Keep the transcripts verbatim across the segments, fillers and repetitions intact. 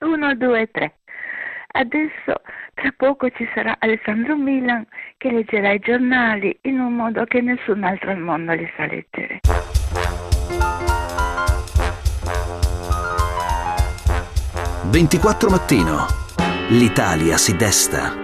uno, due, tre. Adesso tra poco ci sarà Alessandro Milan che leggerà i giornali in un modo che nessun altro al mondo li sa leggere. ventiquattro mattino. L'Italia si desta.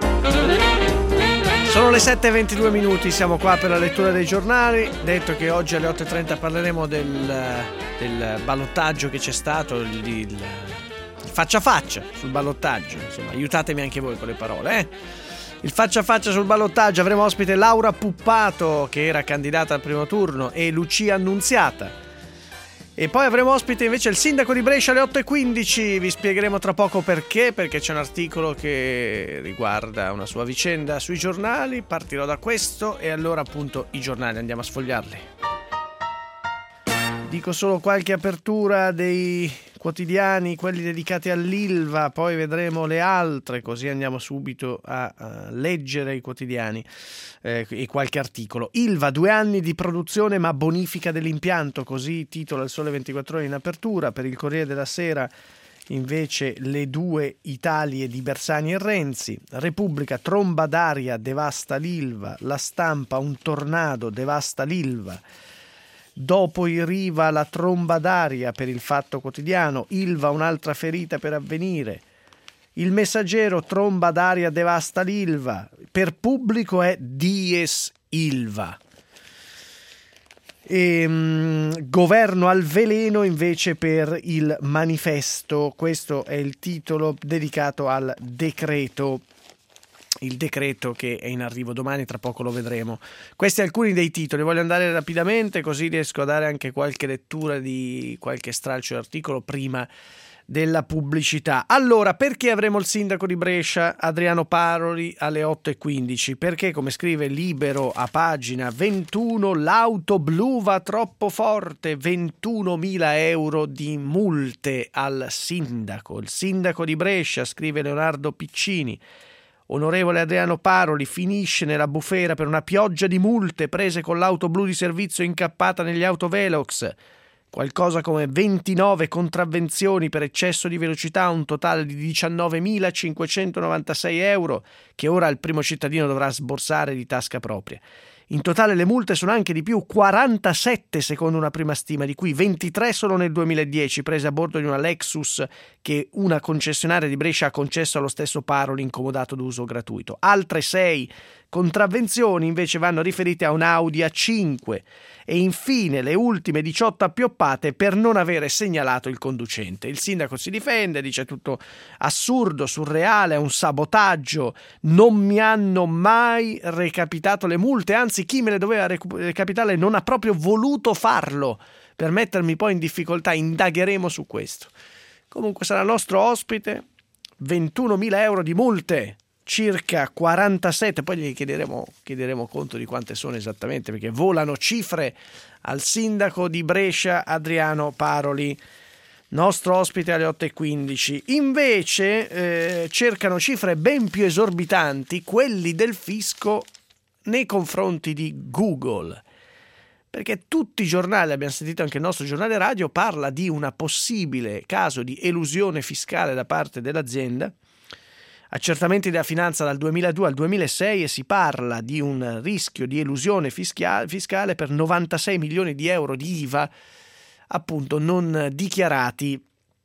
Sono le sette e ventidue minuti, siamo qua per la lettura dei giornali. Detto che oggi alle otto e trenta parleremo del, del ballottaggio che c'è stato, il, il, il faccia a faccia sul ballottaggio. Insomma, aiutatemi anche voi con le parole, eh? Il faccia a faccia sul ballottaggio. Avremo ospite Laura Puppato, che era candidata al primo turno, e Lucia Annunziata. E poi avremo ospite invece il sindaco di Brescia alle otto e quindici. Vi spiegheremo tra poco perché, perché c'è un articolo che riguarda una sua vicenda sui giornali. Partirò da questo e allora appunto i giornali, andiamo a sfogliarli. Dico solo qualche apertura dei quotidiani, quelli dedicati all'Ilva, poi vedremo le altre, così andiamo subito a, a leggere i quotidiani eh, e qualche articolo. Ilva, due anni di produzione ma bonifica dell'impianto, così titola il Sole ventiquattro Ore in apertura. Per il Corriere della Sera invece le due Italie di Bersani e Renzi. Repubblica, tromba d'aria devasta l'Ilva. La Stampa, un tornado devasta l'Ilva. Dopo i Riva la tromba d'aria per il Fatto Quotidiano. Ilva, un'altra ferita per Avvenire. Il Messaggero, tromba d'aria devasta l'Ilva. Per Pubblico è Dies Ilva. E, mh, governo al veleno invece per il Manifesto. Questo è il titolo dedicato al decreto. Il decreto che è in arrivo domani, tra poco lo vedremo. Questi alcuni dei titoli, voglio andare rapidamente così riesco a dare anche qualche lettura di qualche stralcio di articolo prima della pubblicità. Allora, perché avremo il sindaco di Brescia, Adriano Paroli, alle otto e quindici? Perché, come scrive Libero a pagina ventuno, l'auto blu va troppo forte, ventunomila euro di multe al sindaco. Il sindaco di Brescia, scrive Leonardo Piccini, onorevole Adriano Paroli, finisce nella bufera per una pioggia di multe prese con l'auto blu di servizio incappata negli autovelox. Qualcosa come ventinove contravvenzioni per eccesso di velocità, un totale di diciannovemilacinquecentonovantasei euro che ora il primo cittadino dovrà sborsare di tasca propria. In totale le multe sono anche di più, quarantasette secondo una prima stima, di cui ventitré solo nel duemiladieci, prese a bordo di una Lexus che una concessionaria di Brescia ha concesso allo stesso Paroli incomodato d'uso gratuito. Altre sei contravvenzioni invece vanno riferite a un Audi A cinque e infine le ultime diciotto appioppate per non avere segnalato il conducente. Il sindaco si difende, dice tutto assurdo, surreale, è un sabotaggio, non mi hanno mai recapitato le multe, anzi chi me le doveva recapitare non ha proprio voluto farlo per mettermi poi in difficoltà, indagheremo su questo. Comunque sarà nostro ospite, ventunomila euro di multe, circa quarantasette, poi gli chiederemo, chiederemo conto di quante sono esattamente, perché volano cifre al sindaco di Brescia Adriano Paroli, nostro ospite alle otto e quindici. Invece eh, cercano cifre ben più esorbitanti quelli del fisco nei confronti di Google, perché tutti i giornali, abbiamo sentito anche il nostro giornale radio, parla di un possibile caso di elusione fiscale da parte dell'azienda. Accertamenti della finanza dal duemiladue al duemilasei e si parla di un rischio di elusione fiscale per novantasei milioni di euro di I V A appunto non dichiarati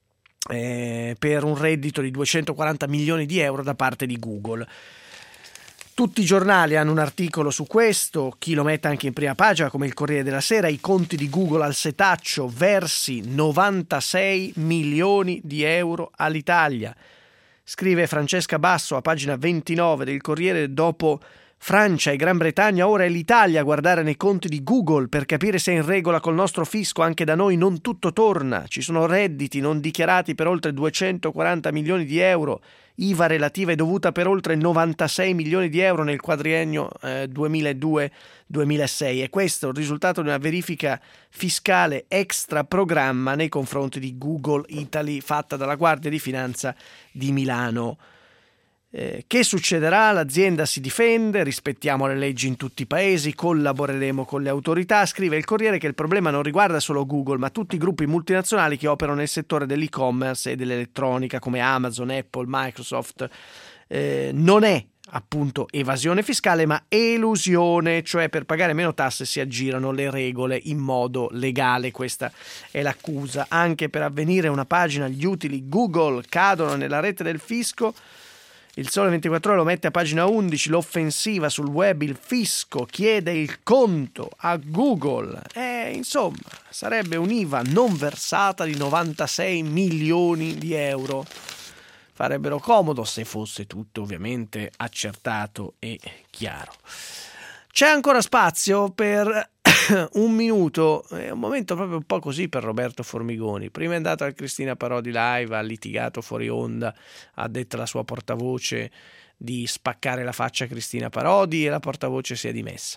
eh, per un reddito di duecentoquaranta milioni di euro da parte di Google. Tutti i giornali hanno un articolo su questo, chi lo mette anche in prima pagina come il Corriere della Sera, i conti di Google al setaccio, versi novantasei milioni di euro all'Italia. Scrive Francesca Basso a pagina ventinove del Corriere, dopo Francia e Gran Bretagna ora è l'Italia a guardare nei conti di Google per capire se è in regola col nostro fisco. Anche da noi non tutto torna, ci sono redditi non dichiarati per oltre duecentoquaranta milioni di euro, I V A relativa e dovuta per oltre novantasei milioni di euro nel quadriennio eh, duemiladue duemilasei, e questo è il risultato di una verifica fiscale extra programma nei confronti di Google Italy fatta dalla Guardia di Finanza di Milano. Eh, che succederà? L'azienda si difende, rispettiamo le leggi in tutti i paesi, collaboreremo con le autorità. Scrive il Corriere che il problema non riguarda solo Google, ma tutti i gruppi multinazionali che operano nel settore dell'e-commerce e dell'elettronica come Amazon, Apple, Microsoft. Eh, non è appunto evasione fiscale, ma elusione, cioè per pagare meno tasse si aggirano le regole in modo legale. Questa è l'accusa. Anche per Avvenire, una pagina, gli utili Google cadono nella rete del fisco. Il Sole ventiquattro Ore lo mette a pagina undici, l'offensiva sul web, il fisco chiede il conto a Google. E insomma, sarebbe un'I V A non versata di novantasei milioni di euro. Farebbero comodo se fosse tutto ovviamente accertato e chiaro. C'è ancora spazio per un minuto, è un momento proprio un po' così per Roberto Formigoni. Prima è andato al Cristina Parodi Live, ha litigato fuori onda, ha detto la sua portavoce di spaccare la faccia a Cristina Parodi e la portavoce si è dimessa.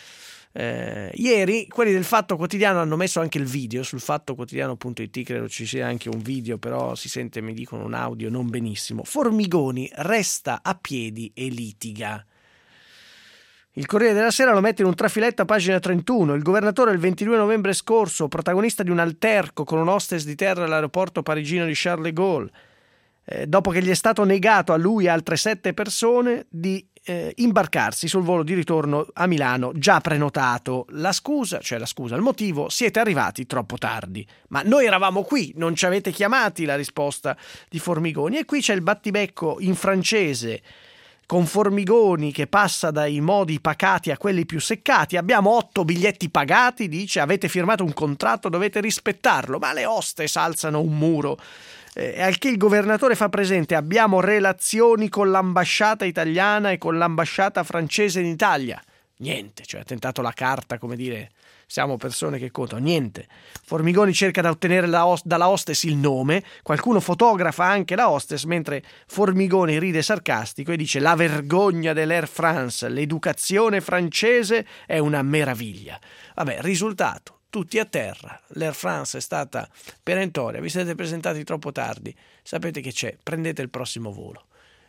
Eh, ieri quelli del Fatto Quotidiano hanno messo anche il video sul fattoquotidiano punto it, credo ci sia anche un video, però si sente, mi dicono, un audio non benissimo. Formigoni resta a piedi e litiga. Il Corriere della Sera lo mette in un trafiletto a pagina trentuno. Il governatore il ventidue novembre scorso, protagonista di un alterco con un hostess di terra all'aeroporto parigino di Charles de Gaulle, eh, dopo che gli è stato negato a lui e altre sette persone di eh, imbarcarsi sul volo di ritorno a Milano già prenotato. La scusa, cioè la scusa, il motivo: siete arrivati troppo tardi. Ma noi eravamo qui, non ci avete chiamati, la risposta di Formigoni. E qui c'è il battibecco in francese con Formigoni che passa dai modi pacati a quelli più seccati. Abbiamo otto biglietti pagati, dice, avete firmato un contratto, dovete rispettarlo. Ma le hostess alzano un muro. E al che il governatore fa presente: abbiamo relazioni con l'ambasciata italiana e con l'ambasciata francese in Italia. Niente, cioè ha tentato la carta, come dire, siamo persone che contano. Niente. Formigoni cerca da ottenere la host- dalla hostess il nome, qualcuno fotografa anche la hostess, mentre Formigoni ride sarcastico e dice: la vergogna dell'Air France, l'educazione francese è una meraviglia. Vabbè, risultato: tutti a terra, l'Air France è stata perentoria, vi siete presentati troppo tardi, sapete che c'è, prendete il prossimo volo.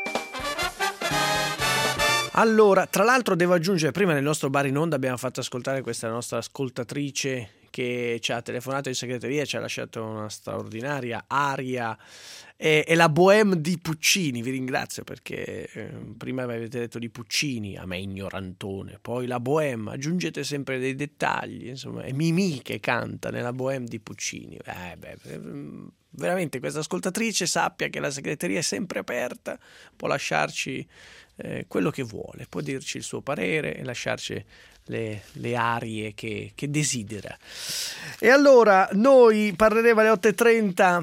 Allora, tra l'altro devo aggiungere, prima nel nostro bar in onda abbiamo fatto ascoltare questa nostra ascoltatrice che ci ha telefonato in segreteria, ci ha lasciato una straordinaria aria, e, e la Bohème di Puccini. Vi ringrazio perché eh, prima avete detto di Puccini, a me ignorantone, poi la Bohème, aggiungete sempre dei dettagli, insomma, è Mimì che canta nella Bohème di Puccini. Eh, beh, veramente questa ascoltatrice sappia che la segreteria è sempre aperta, può lasciarci eh, quello che vuole, può dirci il suo parere e lasciarci le, le arie che, che desidera. E allora noi parleremo alle otto e trenta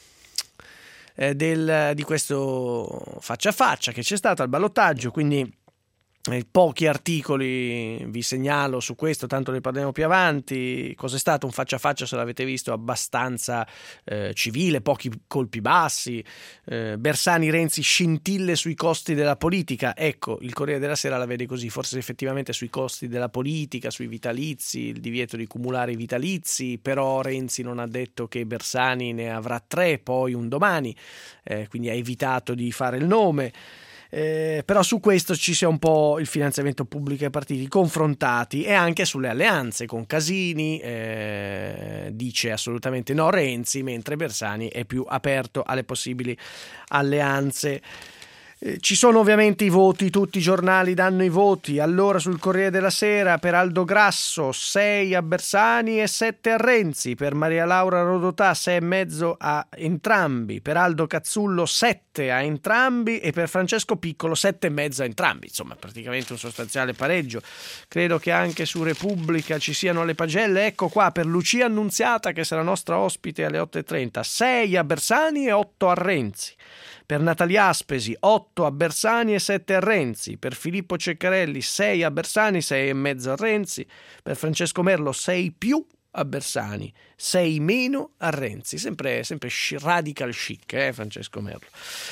eh, del, di questo faccia a faccia che c'è stato al ballottaggio, quindi Eh, pochi articoli vi segnalo su questo, tanto ne parleremo più avanti. Cos'è stato un faccia a faccia, se l'avete visto, abbastanza eh, civile, pochi colpi bassi. eh, Bersani, Renzi, scintille sui costi della politica. Ecco, il Corriere della Sera la vede così, forse effettivamente sui costi della politica, sui vitalizi, il divieto di cumulare i vitalizi, però Renzi non ha detto che Bersani ne avrà tre, poi un domani, eh, quindi ha evitato di fare il nome. Eh, però su questo ci sia un po' il finanziamento pubblico ai partiti confrontati, e anche sulle alleanze con Casini, eh, dice assolutamente no Renzi, mentre Bersani è più aperto alle possibili alleanze. Eh, ci sono ovviamente i voti, tutti i giornali danno i voti. Allora sul Corriere della Sera, per Aldo Grasso sei a Bersani e sette a Renzi, per Maria Laura Rodotà sei e mezzo a entrambi, per Aldo Cazzullo sette a entrambi e per Francesco Piccolo sette e mezzo a entrambi. Insomma, praticamente un sostanziale pareggio. Credo che anche su Repubblica ci siano le pagelle. Ecco qua, per Lucia Annunziata, che sarà nostra ospite alle otto e trenta, sei a Bersani e otto a Renzi. Per Natalia Aspesi otto a Bersani e sette a Renzi, per Filippo Ceccarelli sei a Bersani, sei e mezzo a Renzi, per Francesco Merlo sei più a Bersani, sei meno a Renzi. Sempre, sempre radical chic, eh, Francesco Merlo.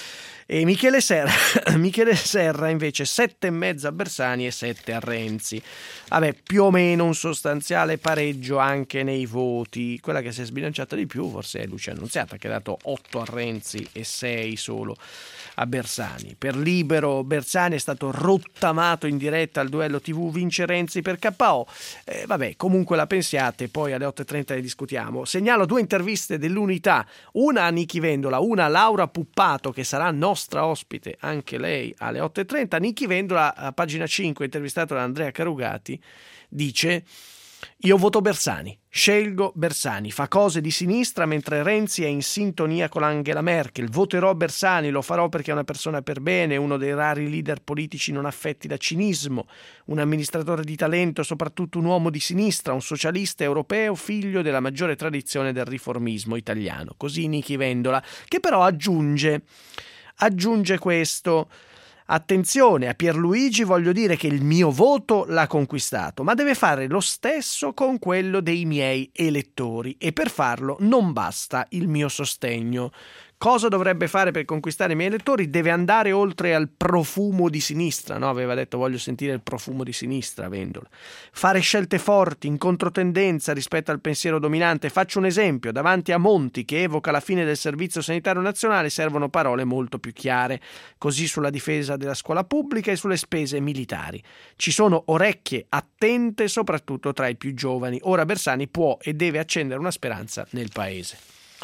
E Michele Serra, Michele Serra invece sette e mezzo a Bersani e sette a Renzi. Vabbè, più o meno un sostanziale pareggio anche nei voti. Quella che si è sbilanciata di più forse è Lucia Annunziata, che ha dato otto a Renzi e sei solo a Bersani. Per Libero, Bersani è stato rottamato in diretta al duello tivù, vince Renzi per K O. Eh, vabbè, comunque la pensiate, poi alle otto e trenta ne discutiamo. Segnalo due interviste dell'Unità, una a Nichi Vendola, una a Laura Puppato, che sarà nostra ospite anche lei alle otto e trenta. Nichi Vendola, a pagina cinque, intervistato da Andrea Carugati, dice: io voto Bersani, scelgo Bersani, fa cose di sinistra mentre Renzi è in sintonia con Angela Merkel, voterò Bersani, lo farò perché è una persona per bene, uno dei rari leader politici non affetti da cinismo, un amministratore di talento, soprattutto un uomo di sinistra, un socialista europeo, figlio della maggiore tradizione del riformismo italiano. Così Nichi Vendola, che però aggiunge, aggiunge questo: attenzione, a Pierluigi voglio dire che il mio voto l'ha conquistato, ma deve fare lo stesso con quello dei miei elettori e per farlo non basta il mio sostegno. Cosa dovrebbe fare per conquistare i miei elettori? Deve andare oltre al profumo di sinistra, no? Aveva detto voglio sentire il profumo di sinistra, Vendola. Fare scelte forti, in controtendenza rispetto al pensiero dominante. Faccio un esempio, davanti a Monti che evoca la fine del Servizio Sanitario Nazionale servono parole molto più chiare, così sulla difesa della scuola pubblica e sulle spese militari. Ci sono orecchie attente soprattutto tra i più giovani. Ora Bersani può e deve accendere una speranza nel paese.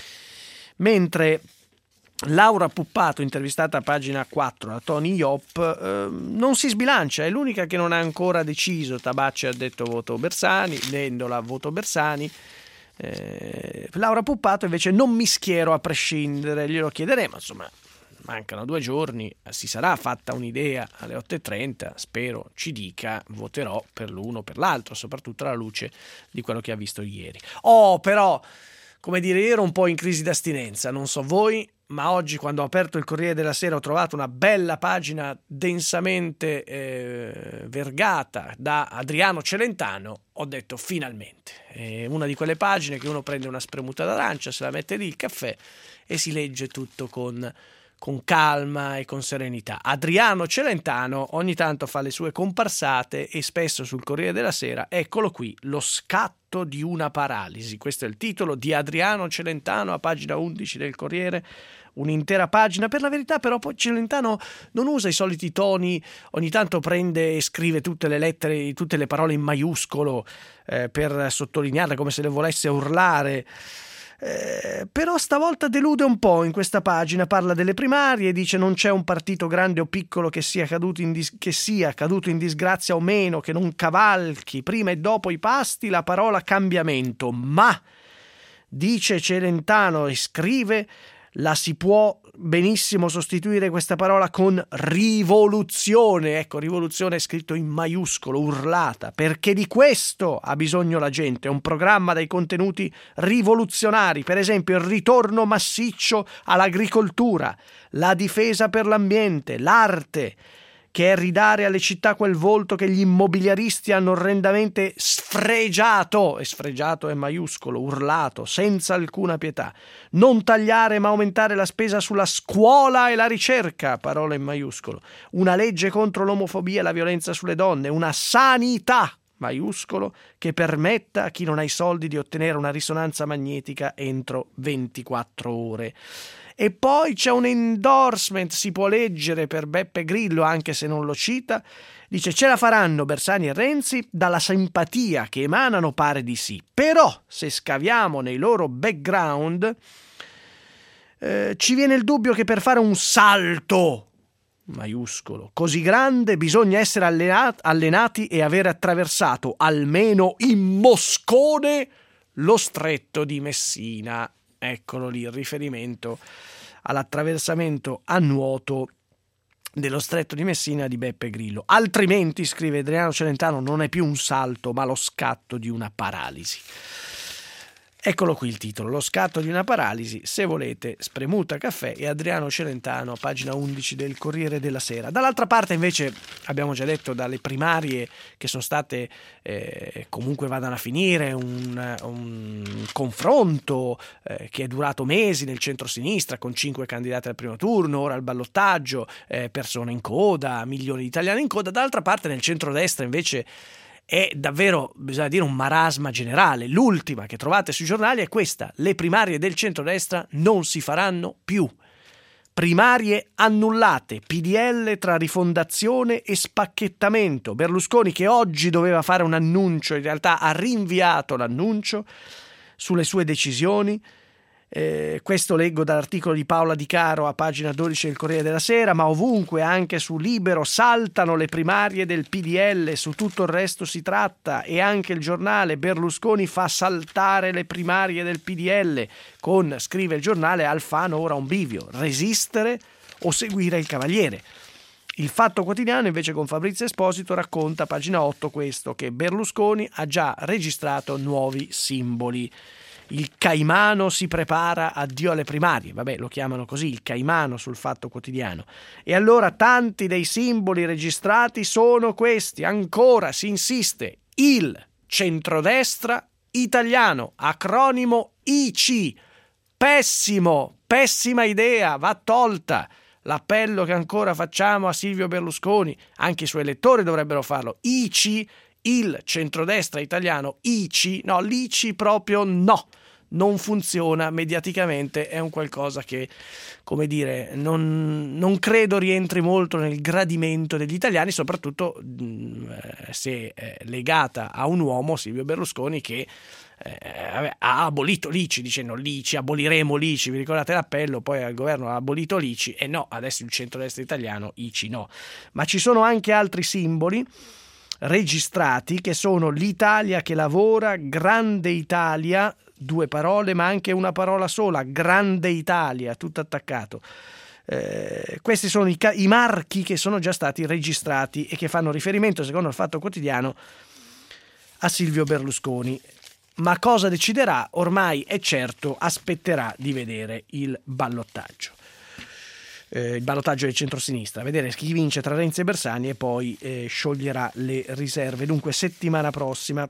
Mentre Laura Puppato, intervistata a pagina quattro da Tony Iop, eh, non si sbilancia, è l'unica che non ha ancora deciso. Tabacci ha detto voto Bersani, Vendola voto Bersani, eh, Laura Puppato invece non mi schiero a prescindere, glielo chiederemo, insomma mancano due giorni, si sarà fatta un'idea alle otto e trenta, spero ci dica voterò per l'uno o per l'altro, soprattutto alla luce di quello che ha visto ieri. Oh, però, come dire, io ero un po' in crisi d'astinenza, non so voi, ma oggi quando ho aperto il Corriere della Sera ho trovato una bella pagina densamente eh, vergata da Adriano Celentano, ho detto finalmente, è una di quelle pagine che uno prende una spremuta d'arancia, se la mette lì il caffè e si legge tutto con, con calma e con serenità. Adriano Celentano ogni tanto fa le sue comparsate e spesso sul Corriere della Sera, eccolo qui, lo scatto di una paralisi. Questo è il titolo di Adriano Celentano a pagina undici del Corriere, un'intera pagina. Per la verità però poi Celentano non usa i soliti toni, ogni tanto prende e scrive tutte le lettere, tutte le parole in maiuscolo eh, per sottolinearle come se le volesse urlare. Eh, però stavolta delude un po' in questa pagina, parla delle primarie, dice non c'è un partito grande o piccolo che sia caduto in, dis- che sia caduto in disgrazia o meno, che non cavalchi prima e dopo i pasti la parola cambiamento, ma dice Celentano e scrive la si può benissimo sostituire questa parola con rivoluzione. Ecco, rivoluzione è scritto in maiuscolo, urlata, perché di questo ha bisogno la gente, un programma dai contenuti rivoluzionari, per esempio il ritorno massiccio all'agricoltura, la difesa per l'ambiente, l'arte, che è ridare alle città quel volto che gli immobiliaristi hanno orrendamente sfregiato, e sfregiato è maiuscolo, urlato, senza alcuna pietà. Non tagliare ma aumentare la spesa sulla scuola e la ricerca, parola in maiuscolo. Una legge contro l'omofobia e la violenza sulle donne, una sanità, maiuscolo, che permetta a chi non ha i soldi di ottenere una risonanza magnetica entro ventiquattro ore. E poi c'è un endorsement, si può leggere, per Beppe Grillo, anche se non lo cita, dice ce la faranno Bersani e Renzi, dalla simpatia che emanano pare di sì, però se scaviamo nei loro background eh, ci viene il dubbio che per fare un salto, maiuscolo, così grande bisogna essere allenati, allenati e aver attraversato almeno in Moscone lo stretto di Messina. Eccolo lì il riferimento all'attraversamento a nuoto dello stretto di Messina di Beppe Grillo. Altrimenti, scrive Adriano Celentano, non è più un salto ma lo scatto di una paralisi. Eccolo qui il titolo, lo scatto di una paralisi, se volete Spremuta Caffè e Adriano Celentano, a pagina undici del Corriere della Sera. Dall'altra parte invece abbiamo già detto dalle primarie che sono state, eh, comunque vadano a finire, un, un confronto eh, che è durato mesi nel centro-sinistra con cinque candidati al primo turno, ora al ballottaggio, eh, persone in coda, milioni di italiani in coda. Dall'altra parte nel centrodestra invece è davvero, bisogna dire, un marasma generale. L'ultima che trovate sui giornali è questa: le primarie del centrodestra non si faranno più. Primarie annullate, P D L tra rifondazione e spacchettamento. Berlusconi, che oggi doveva fare un annuncio, in realtà ha rinviato l'annuncio sulle sue decisioni. Eh, questo leggo dall'articolo di Paola Di Caro a pagina dodici del Corriere della Sera, ma ovunque, anche su Libero, saltano le primarie del P D L, su tutto il resto si tratta. E anche il giornale: Berlusconi fa saltare le primarie del P D L, con, scrive il giornale, Alfano ora un bivio: resistere o seguire il Cavaliere. Il Fatto Quotidiano invece con Fabrizio Esposito racconta a pagina otto questo, che Berlusconi ha già registrato nuovi simboli. Il Caimano si prepara, addio alle primarie. Vabbè, lo chiamano così, il Caimano, sul Fatto Quotidiano. E allora tanti dei simboli registrati sono questi. Ancora si insiste: il centrodestra italiano, acronimo I C. Pessimo, pessima idea, va tolta. L'appello che ancora facciamo a Silvio Berlusconi, anche i suoi elettori dovrebbero farlo. I C, il centrodestra italiano, I C, no, l'I C proprio no, non funziona mediaticamente, è un qualcosa che, come dire, non, non credo rientri molto nel gradimento degli italiani, soprattutto mh, se eh, legata a un uomo, Silvio Berlusconi, che eh, ha abolito l'I C I, dicendo l'I C I, aboliremo l'I C I, vi ricordate l'appello, poi al governo ha abolito l'I C I, e no, adesso il centrodestra italiano, I C I no. Ma ci sono anche altri simboli registrati, che sono l'Italia che lavora, Grande Italia, due parole ma anche una parola sola, Grande Italia, tutto attaccato. Eh, questi sono i, ca- i marchi che sono già stati registrati e che fanno riferimento, secondo il Fatto Quotidiano, a Silvio Berlusconi. Ma cosa deciderà? Ormai è certo, aspetterà di vedere il ballottaggio. Eh, il ballottaggio del centrosinistra, vedere chi vince tra Renzi e Bersani, e poi eh, scioglierà le riserve. Dunque settimana prossima,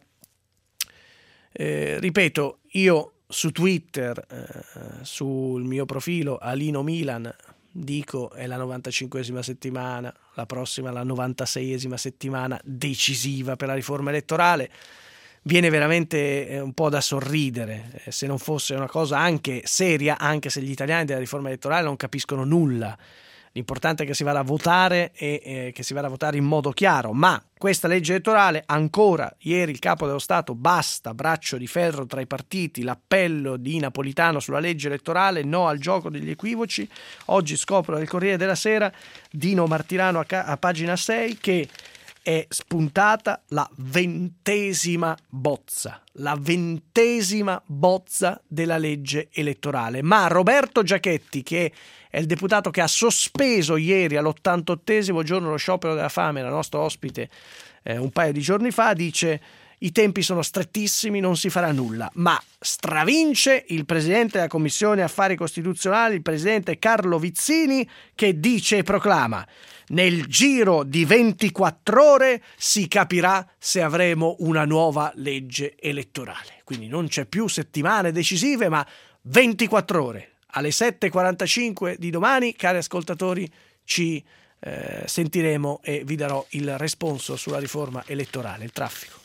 eh, ripeto, io su Twitter, eh, sul mio profilo Alino Milan, dico è la novantacinquesima settimana, la prossima la novantaseiesima settimana, decisiva per la riforma elettorale. Viene veramente un po' da sorridere, se non fosse una cosa anche seria, anche se gli italiani della riforma elettorale non capiscono nulla. L'importante è che si vada a votare e eh, che si vada a votare in modo chiaro. Ma questa legge elettorale, ancora ieri il Capo dello Stato, basta, braccio di ferro tra i partiti, l'appello di Napolitano sulla legge elettorale, no al gioco degli equivoci. Oggi scopro nel Corriere della Sera, Dino Martirano a, ca- a pagina sei, che è spuntata la ventesima bozza, la ventesima bozza della legge elettorale. Ma Roberto Giachetti, che è il deputato che ha sospeso ieri all'ottantottesimo giorno lo sciopero della fame, la nostra ospite eh, un paio di giorni fa, dice: i tempi sono strettissimi, non si farà nulla. Ma stravince il presidente della Commissione Affari Costituzionali, il presidente Carlo Vizzini, che dice e proclama: nel giro di ventiquattro ore si capirà se avremo una nuova legge elettorale. Quindi non c'è più settimane decisive, ma ventiquattro ore. Alle sette e quarantacinque di domani, cari ascoltatori, ci eh, sentiremo e vi darò il responso sulla riforma elettorale, il traffico.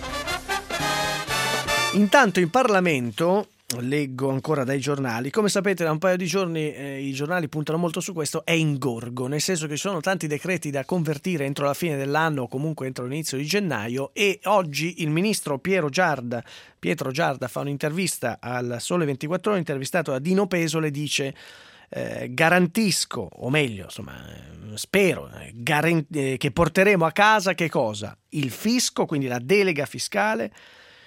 Intanto in Parlamento, leggo ancora dai giornali, come sapete da un paio di giorni eh, i giornali puntano molto su questo, è ingorgo, nel senso che ci sono tanti decreti da convertire entro la fine dell'anno o comunque entro l'inizio di gennaio, e oggi il ministro Piero Giarda, Pietro Giarda fa un'intervista al Sole ventiquattro Ore, intervistato da Dino Pesole, dice eh, garantisco, o meglio insomma eh, spero eh, garant- eh, che porteremo a casa che cosa? Il fisco, quindi la delega fiscale,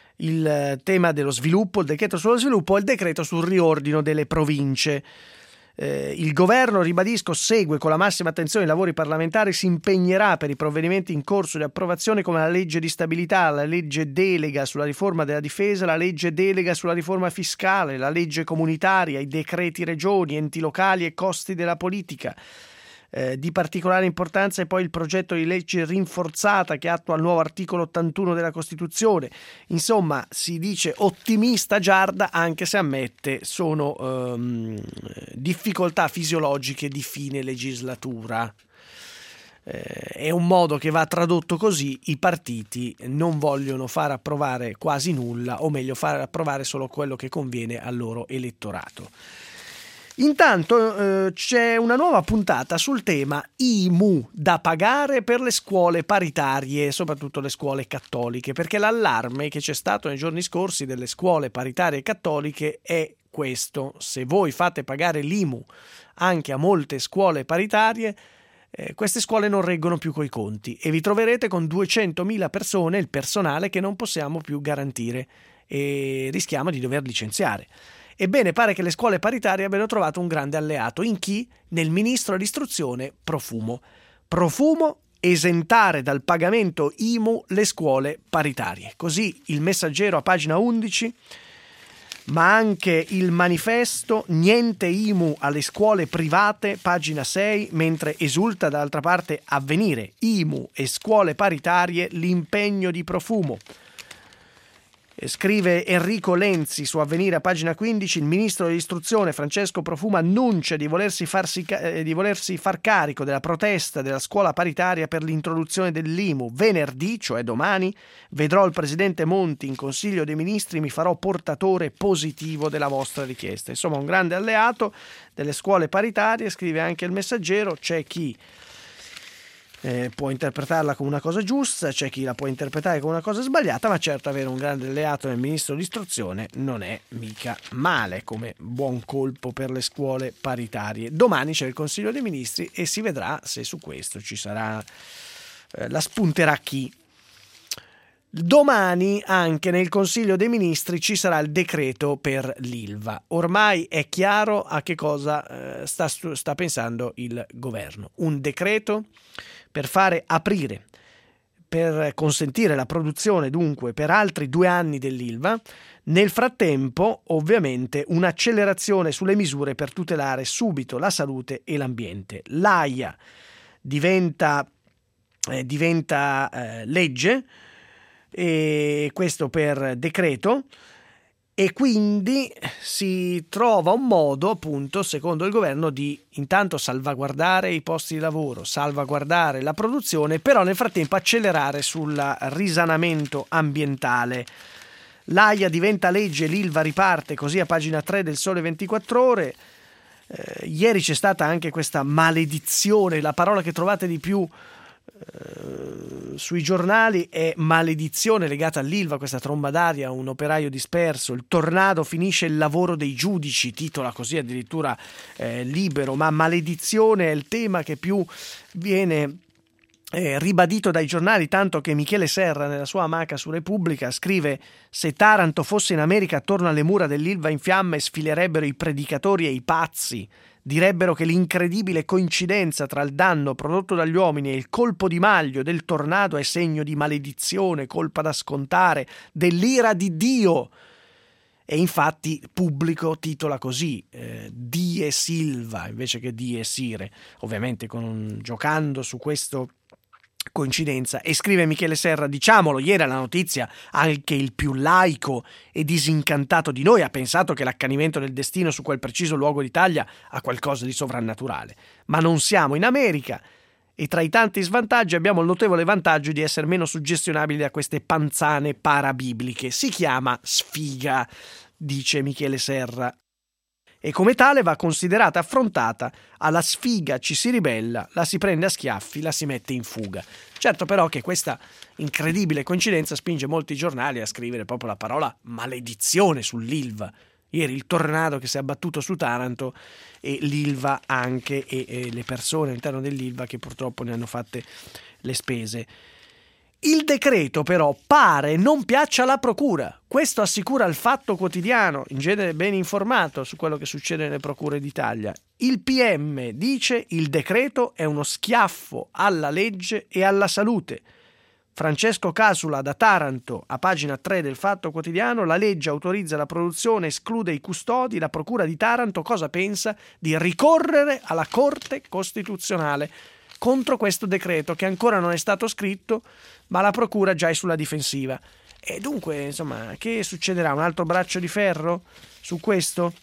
il tema dello sviluppo, il decreto sullo sviluppo e il decreto sul riordino delle province. Eh, il governo, ribadisco, segue con la massima attenzione i lavori parlamentari, si impegnerà per i provvedimenti in corso di approvazione come la legge di stabilità, la legge delega sulla riforma della difesa, la legge delega sulla riforma fiscale, la legge comunitaria, i decreti regioni, enti locali e costi della politica. Eh, di particolare importanza è poi il progetto di legge rinforzata che attua il nuovo articolo ottantuno della Costituzione. Insomma, si dice ottimista Giarda, anche se ammette sono ehm, difficoltà fisiologiche di fine legislatura. Eh, è un modo che va tradotto così: i partiti non vogliono far approvare quasi nulla, o meglio far approvare solo quello che conviene al loro elettorato. Intanto eh, c'è una nuova puntata sul tema I M U da pagare per le scuole paritarie, soprattutto le scuole cattoliche, perché l'allarme che c'è stato nei giorni scorsi delle scuole paritarie cattoliche è questo: se voi fate pagare l'I M U anche a molte scuole paritarie, eh, queste scuole non reggono più coi conti e vi troverete con duecentomila persone, il personale che non possiamo più garantire, e rischiamo di dover licenziare. Ebbene, pare che le scuole paritarie abbiano trovato un grande alleato. In chi? Nel ministro dell'istruzione Profumo. Profumo, esentare dal pagamento I M U le scuole paritarie. Così il Messaggero a pagina undici, ma anche il Manifesto, niente I M U alle scuole private, pagina sei, mentre esulta dall'altra parte Avvenire, I M U e scuole paritarie, l'impegno di Profumo. Scrive Enrico Lenzi su Avvenire a pagina quindici: il ministro dell'istruzione Francesco Profumo annuncia di volersi, farsi, eh, di volersi far carico della protesta della scuola paritaria per l'introduzione dell'I M U. Venerdì, cioè domani, vedrò il presidente Monti in Consiglio dei Ministri, mi farò portatore positivo della vostra richiesta. Insomma, un grande alleato delle scuole paritarie. Scrive anche il Messaggero: c'è chi Eh, può interpretarla come una cosa giusta, c'è chi la può interpretare come una cosa sbagliata, ma certo avere un grande alleato nel ministro dell'istruzione non è mica male come buon colpo per le scuole paritarie. Domani c'è il Consiglio dei Ministri e si vedrà se su questo ci sarà, eh, la spunterà chi. Domani anche nel Consiglio dei Ministri ci sarà il decreto per l'Ilva. Ormai è chiaro a che cosa eh, sta, sta pensando il governo. Un decreto per fare aprire, per consentire la produzione dunque per altri due anni dell'Ilva. Nel frattempo, ovviamente, un'accelerazione sulle misure per tutelare subito la salute e l'ambiente. L'AIA diventa, eh, diventa eh, legge, e questo per decreto, e quindi si trova un modo, appunto, secondo il governo, di intanto salvaguardare i posti di lavoro, salvaguardare la produzione, però nel frattempo accelerare sul risanamento ambientale. L'AIA diventa legge, l'Ilva riparte, così a pagina tre del Sole ventiquattro Ore. Eh, ieri c'è stata anche questa maledizione, la parola che trovate di più Uh, sui giornali è maledizione, legata all'Ilva, questa tromba d'aria, un operaio disperso, il tornado finisce il lavoro dei giudici, titola così addirittura eh, Libero, ma maledizione è il tema che più viene eh, ribadito dai giornali, tanto che Michele Serra nella sua amaca su Repubblica scrive: se Taranto fosse in America, attorno alle mura dell'Ilva in fiamme sfilerebbero i predicatori e i pazzi. Direbbero che l'incredibile coincidenza tra il danno prodotto dagli uomini e il colpo di maglio del tornado è segno di maledizione, colpa da scontare, dell'ira di Dio. E infatti Pubblico titola così, eh, Die Silva invece che Die Sire, ovviamente con, giocando su questo coincidenza. E scrive Michele Serra: diciamolo, ieri alla notizia anche il più laico e disincantato di noi ha pensato che l'accanimento del destino su quel preciso luogo d'Italia ha qualcosa di sovrannaturale, ma non siamo in America e tra i tanti svantaggi abbiamo il notevole vantaggio di essere meno suggestionabili da queste panzane parabibliche. Si chiama sfiga, dice Michele Serra, e come tale va considerata e affrontata. Alla sfiga ci si ribella, la si prende a schiaffi, la si mette in fuga. Certo però che questa incredibile coincidenza spinge molti giornali a scrivere proprio la parola maledizione sull'Ilva. Ieri il tornado che si è abbattuto su Taranto e l'Ilva anche, e, e le persone all'interno dell'Ilva che purtroppo ne hanno fatte le spese. Il decreto però pare non piaccia alla procura. Questo assicura il Fatto Quotidiano, in genere ben informato su quello che succede nelle procure d'Italia. Il P M dice il decreto è uno schiaffo alla legge e alla salute. Francesco Casula da Taranto, a pagina tre del Fatto Quotidiano, la legge autorizza la produzione, esclude i custodi, la procura di Taranto cosa pensa? Di ricorrere alla Corte Costituzionale contro questo decreto che ancora non è stato scritto, ma la procura già è sulla difensiva. E dunque, insomma, che succederà? Un altro braccio di ferro su questo?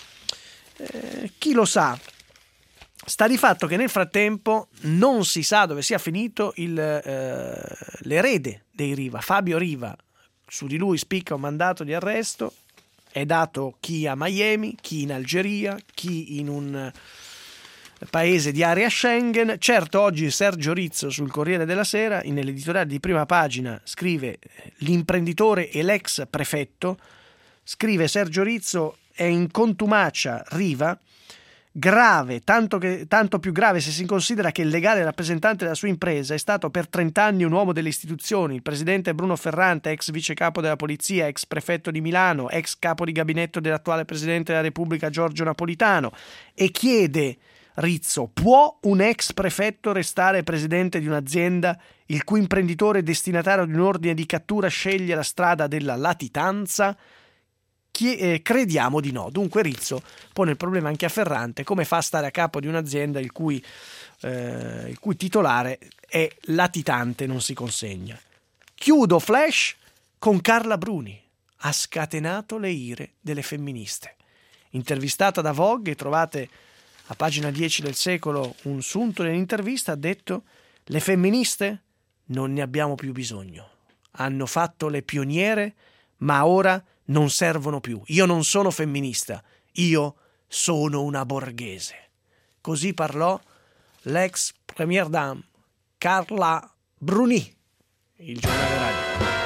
Eh, chi lo sa? Sta di fatto che nel frattempo non si sa dove sia finito il, eh, l'erede dei Riva, Fabio Riva. Su di lui spicca un mandato di arresto, è dato chi a Miami, chi in Algeria, chi in un paese di area Schengen. Certo, oggi Sergio Rizzo sul Corriere della Sera, nell'editoriale di prima pagina, scrive l'imprenditore e l'ex prefetto, scrive Sergio Rizzo, è in contumacia Riva, grave, tanto, che, tanto più grave se si considera che il legale rappresentante della sua impresa è stato per trent'anni un uomo delle istituzioni, il presidente Bruno Ferrante, ex vice capo della polizia, ex prefetto di Milano, ex capo di gabinetto dell'attuale presidente della Repubblica Giorgio Napolitano, e chiede Rizzo, può un ex prefetto restare presidente di un'azienda il cui imprenditore destinatario di un ordine di cattura sceglie la strada della latitanza? Chi- eh, crediamo di no. Dunque Rizzo pone il problema anche a Ferrante: come fa a stare a capo di un'azienda il cui, eh, il cui titolare è latitante, non si consegna. Chiudo flash con Carla Bruni, ha scatenato le ire delle femministe. Intervistata da Vogue, trovate a pagina dieci del Secolo un sunto dell'intervista, ha detto: le femministe non ne abbiamo più bisogno, hanno fatto le pioniere, ma ora non servono più. Io non sono femminista, io sono una borghese. Così parlò l'ex première dame Carla Bruni. Il giornale radio.